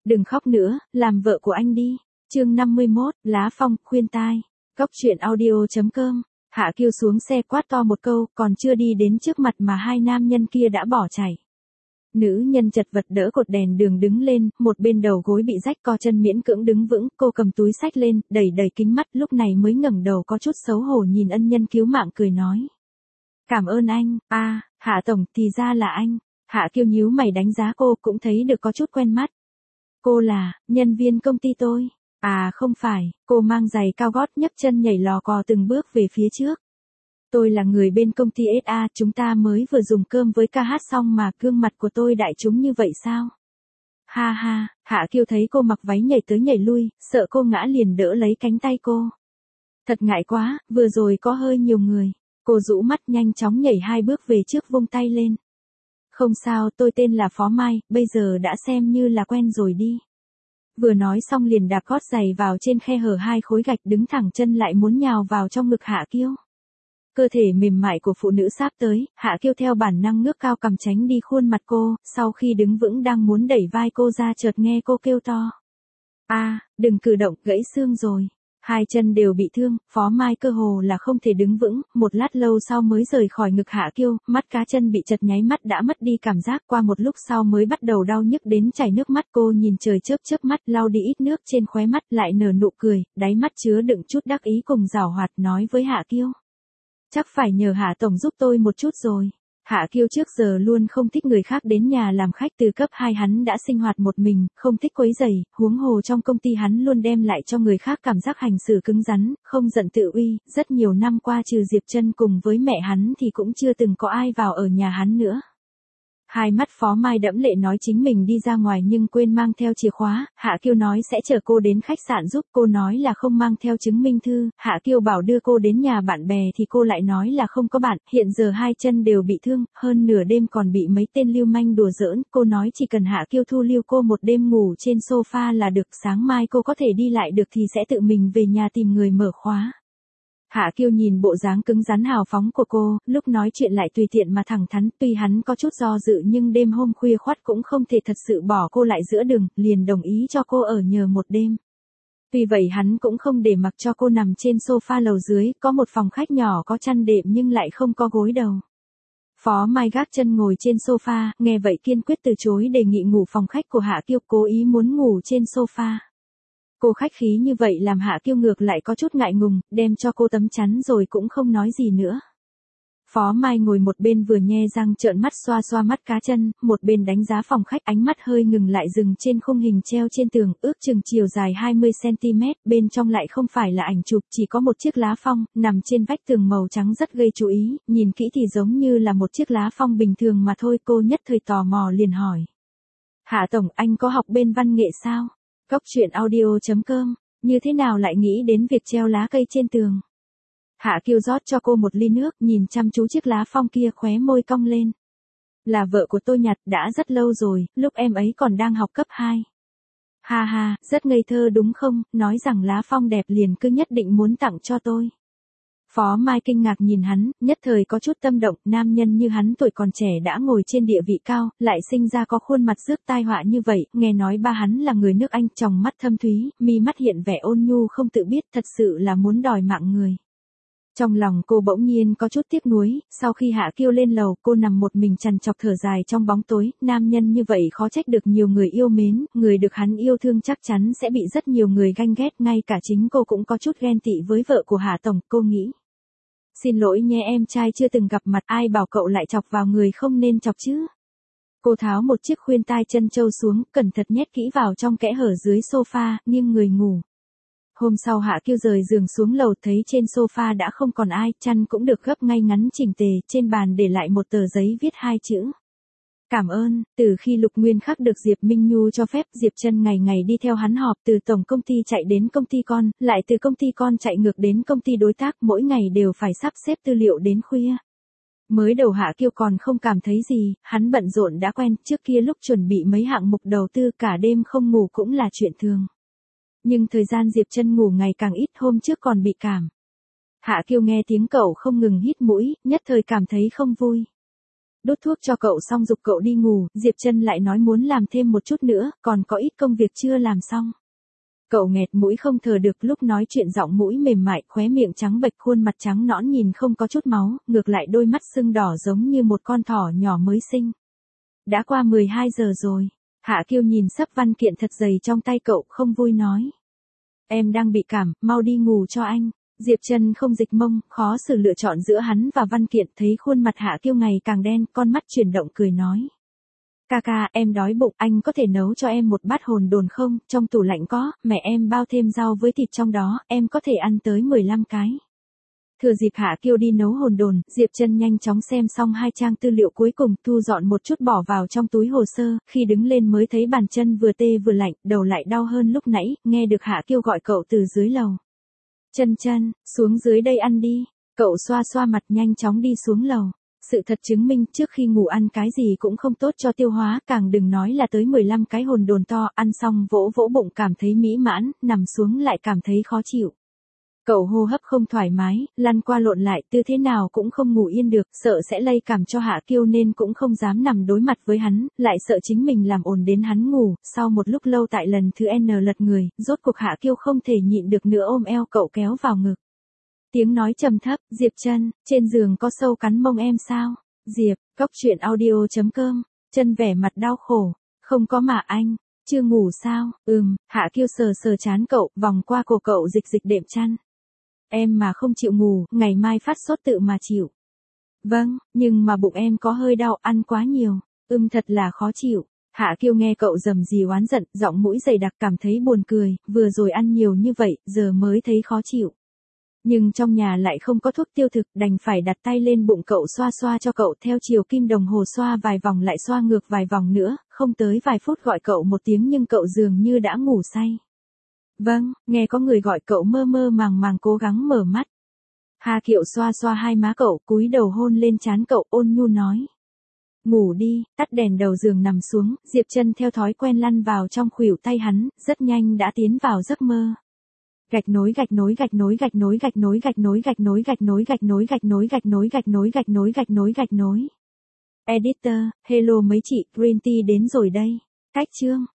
Đừng khóc nữa, làm vợ của anh đi. Chương 51, Lá Phong, khuyên tai. Cóc truyện audio.com. Hạ Kiêu xuống xe quát to một câu, còn chưa đi đến trước mặt mà hai nam nhân kia đã bỏ chạy. Nữ nhân chật vật đỡ cột đèn đường đứng lên, một bên đầu gối bị rách, co chân miễn cưỡng đứng vững, cô cầm túi xách lên, đẩy đầy kính mắt, lúc này mới ngẩng đầu có chút xấu hổ nhìn ân nhân cứu mạng cười nói. Cảm ơn anh. Hạ tổng, thì ra là anh. Hạ Kiêu nhíu mày đánh giá cô, cũng thấy được có chút quen mắt. Cô là nhân viên công ty tôi. Không phải. Cô mang giày cao gót nhấc chân nhảy lò cò từng bước về phía trước. Tôi là người bên công ty SA, chúng ta mới vừa dùng cơm với ca hát xong mà gương mặt của tôi đại chúng như vậy sao? Ha ha, Hạ Kiêu thấy cô mặc váy nhảy tới nhảy lui, sợ cô ngã liền đỡ lấy cánh tay cô. Thật ngại quá, vừa rồi có hơi nhiều người. Cô rũ mắt nhanh chóng nhảy 2 bước về trước vung tay lên. Không sao, tôi tên là Phó Mai, bây giờ đã xem như là quen rồi đi. Vừa nói xong liền đạp gót giày vào trên khe hở 2 khối gạch, đứng thẳng chân lại muốn nhào vào trong ngực Hạ Kiêu. Cơ thể mềm mại của phụ nữ sáp tới, Hạ Kiêu theo bản năng ngước cao cằm tránh đi khuôn mặt cô, sau khi đứng vững đang muốn đẩy vai cô ra chợt nghe cô kêu to. Đừng cử động, gãy xương rồi. 2 chân đều bị thương, Phó Mai cơ hồ là không thể đứng vững, một lát lâu sau mới rời khỏi ngực Hạ Kiêu, mắt cá chân bị chật nháy mắt đã mất đi cảm giác, qua một lúc sau mới bắt đầu đau nhức đến chảy nước mắt. Cô nhìn trời chớp chớp mắt, lau đi ít nước trên khóe mắt, lại nở nụ cười, đáy mắt chứa đựng chút đắc ý cùng giảo hoạt, nói với Hạ Kiêu. Chắc phải nhờ Hạ tổng giúp tôi một chút rồi. Hạ Kiêu trước giờ luôn không thích người khác đến nhà làm khách, từ cấp 2 hắn đã sinh hoạt một mình, không thích quấy rầy, huống hồ trong công ty hắn luôn đem lại cho người khác cảm giác hành xử cứng rắn, không giận tự uy, rất nhiều năm qua trừ Diệp Trân cùng với mẹ hắn thì cũng chưa từng có ai vào ở nhà hắn nữa. Hai mắt Phó Mai đẫm lệ nói chính mình đi ra ngoài nhưng quên mang theo chìa khóa, Hạ Kiêu nói sẽ chở cô đến khách sạn giúp, cô nói là không mang theo chứng minh thư, Hạ Kiêu bảo đưa cô đến nhà bạn bè thì cô lại nói là không có bạn, hiện giờ 2 chân đều bị thương, hơn nửa đêm còn bị mấy tên lưu manh đùa giỡn, cô nói chỉ cần Hạ Kiêu thu lưu cô một đêm ngủ trên sofa là được, sáng mai cô có thể đi lại được thì sẽ tự mình về nhà tìm người mở khóa. Hạ Kiêu nhìn bộ dáng cứng rắn hào phóng của cô, lúc nói chuyện lại tùy tiện mà thẳng thắn, tuy hắn có chút do dự nhưng đêm hôm khuya khoắt cũng không thể thật sự bỏ cô lại giữa đường, liền đồng ý cho cô ở nhờ một đêm. Tuy vậy hắn cũng không để mặc cho cô nằm trên sofa lầu dưới, có một phòng khách nhỏ có chăn đệm nhưng lại không có gối đầu. Phó Mai gác chân ngồi trên sofa, nghe vậy kiên quyết từ chối đề nghị ngủ phòng khách của Hạ Kiêu, cố ý muốn ngủ trên sofa. Cô khách khí như vậy làm Hạ Kiêu ngược lại có chút ngại ngùng, đem cho cô tấm chắn rồi cũng không nói gì nữa. Phó Mai ngồi một bên vừa nhe răng trợn mắt xoa xoa mắt cá chân, một bên đánh giá phòng khách, ánh mắt hơi ngừng lại dừng trên khung hình treo trên tường, ước chừng chiều dài 20cm, bên trong lại không phải là ảnh chụp, chỉ có một chiếc lá phong, nằm trên vách tường màu trắng rất gây chú ý, nhìn kỹ thì giống như là một chiếc lá phong bình thường mà thôi. Cô nhất thời tò mò liền hỏi. Hạ tổng, anh có học bên văn nghệ sao? Cóc truyện audio.com, như thế nào lại nghĩ đến việc treo lá cây trên tường? Hạ Kiêu rót cho cô một ly nước, nhìn chăm chú chiếc lá phong kia, khóe môi cong lên. Là vợ của tôi nhặt, đã rất lâu rồi, lúc em ấy còn đang học cấp 2. Ha ha, rất ngây thơ đúng không, nói rằng lá phong đẹp liền cứ nhất định muốn tặng cho tôi. Phó Mai kinh ngạc nhìn hắn, nhất thời có chút tâm động, nam nhân như hắn tuổi còn trẻ đã ngồi trên địa vị cao, lại sinh ra có khuôn mặt rước tai họa như vậy, nghe nói ba hắn là người nước Anh, tròng mắt thâm thúy, mi mắt hiện vẻ ôn nhu không tự biết, thật sự là muốn đòi mạng người. Trong lòng cô bỗng nhiên có chút tiếc nuối, sau khi Hạ Kiêu lên lầu, cô nằm một mình trằn trọc thở dài trong bóng tối, nam nhân như vậy khó trách được nhiều người yêu mến, người được hắn yêu thương chắc chắn sẽ bị rất nhiều người ganh ghét, ngay cả chính cô cũng có chút ghen tị với vợ của Hạ tổng, cô nghĩ. Xin lỗi nhé em trai chưa từng gặp mặt, ai bảo cậu lại chọc vào người không nên chọc chứ. Cô tháo một chiếc khuyên tai chân trâu xuống, cẩn thận nhét kỹ vào trong kẽ hở dưới sofa, nghiêng người ngủ. Hôm sau Hạ Kiêu rời giường xuống lầu, thấy trên sofa đã không còn ai, chăn cũng được gấp ngay ngắn chỉnh tề, trên bàn để lại một tờ giấy viết 2 chữ. Cảm ơn. Từ khi Lục Nguyên Khắc được Diệp Minh Nhu cho phép, Diệp Trân ngày ngày đi theo hắn họp, từ tổng công ty chạy đến công ty con, lại từ công ty con chạy ngược đến công ty đối tác, mỗi ngày đều phải sắp xếp tư liệu đến khuya. Mới đầu Hạ Kiêu còn không cảm thấy gì, hắn bận rộn đã quen, trước kia lúc chuẩn bị mấy hạng mục đầu tư cả đêm không ngủ cũng là chuyện thường. Nhưng thời gian Diệp Trân ngủ ngày càng ít, hôm trước còn bị cảm. Hạ Kiêu nghe tiếng cậu không ngừng hít mũi, nhất thời cảm thấy không vui. Đốt thuốc cho cậu xong giục cậu đi ngủ, Diệp Trân lại nói muốn làm thêm một chút nữa, còn có ít công việc chưa làm xong. Cậu nghẹt mũi không thở được, lúc nói chuyện giọng mũi mềm mại, khóe miệng trắng bệch, khuôn mặt trắng nõn nhìn không có chút máu, ngược lại đôi mắt sưng đỏ giống như một con thỏ nhỏ mới sinh. Đã qua 12 giờ rồi. Hạ Kiêu nhìn sấp văn kiện thật dày trong tay cậu, không vui nói. Em đang bị cảm, mau đi ngủ cho anh. Diệp Trân không dịch mông, khó xử lựa chọn giữa hắn và văn kiện, thấy khuôn mặt Hạ Kiêu ngày càng đen, con mắt chuyển động cười nói. Ca, em đói bụng, anh có thể nấu cho em một bát hồn đồn không, trong tủ lạnh có, mẹ em bao thêm rau với thịt trong đó, em có thể ăn tới 15 cái. Thừa dịp Hạ Kiêu đi nấu hồn đồn, Diệp Trân nhanh chóng xem xong 2 trang tư liệu cuối cùng, thu dọn một chút bỏ vào trong túi hồ sơ, khi đứng lên mới thấy bàn chân vừa tê vừa lạnh, đầu lại đau hơn lúc nãy, nghe được Hạ Kiêu gọi cậu từ dưới lầu. Trân, xuống dưới đây ăn đi. Cậu xoa xoa mặt nhanh chóng đi xuống lầu. Sự thật chứng minh trước khi ngủ ăn cái gì cũng không tốt cho tiêu hóa, càng đừng nói là tới 15 cái hồn đồn to, ăn xong vỗ vỗ bụng cảm thấy mỹ mãn, nằm xuống lại cảm thấy khó chịu. Cậu hô hấp không thoải mái, lăn qua lộn lại, tư thế nào cũng không ngủ yên được, sợ sẽ lây cảm cho Hạ Kiêu nên cũng không dám nằm đối mặt với hắn, lại sợ chính mình làm ồn đến hắn ngủ. Sau một lúc lâu tại lần thứ N lật người, rốt cuộc Hạ Kiêu không thể nhịn được nữa ôm eo cậu kéo vào ngực. Tiếng nói trầm thấp, Diệp Trân, trên giường có sâu cắn mông em sao? Diệp, coctruyện.audio.com, Trân vẻ mặt đau khổ. Không có mà anh, chưa ngủ sao? Hạ Kiêu sờ chán cậu, vòng qua cổ cậu dịch đệm chăn. Em mà không chịu ngủ, ngày mai phát sốt tự mà chịu. Vâng, nhưng mà bụng em có hơi đau, ăn quá nhiều. Thật là khó chịu. Hạ Kiêu nghe cậu rầm rì oán giận, giọng mũi dày đặc cảm thấy buồn cười, vừa rồi ăn nhiều như vậy, giờ mới thấy khó chịu. Nhưng trong nhà lại không có thuốc tiêu thực, đành phải đặt tay lên bụng cậu xoa xoa cho cậu theo chiều kim đồng hồ xoa vài vòng lại xoa ngược vài vòng nữa, không tới vài phút gọi cậu một tiếng nhưng cậu dường như đã ngủ say. Vâng, nghe có người gọi cậu mơ màng cố gắng mở mắt. Hà Kiều xoa xoa hai má cậu, cúi đầu hôn lên trán cậu, ôn nhu nói. Ngủ đi, tắt đèn đầu giường nằm xuống, Diệp Trân theo thói quen lăn vào trong khuỷu tay hắn, rất nhanh đã tiến vào giấc mơ. Gạch nối. Editor, hello mấy chị, Green Tea đến rồi đây. Cách chương.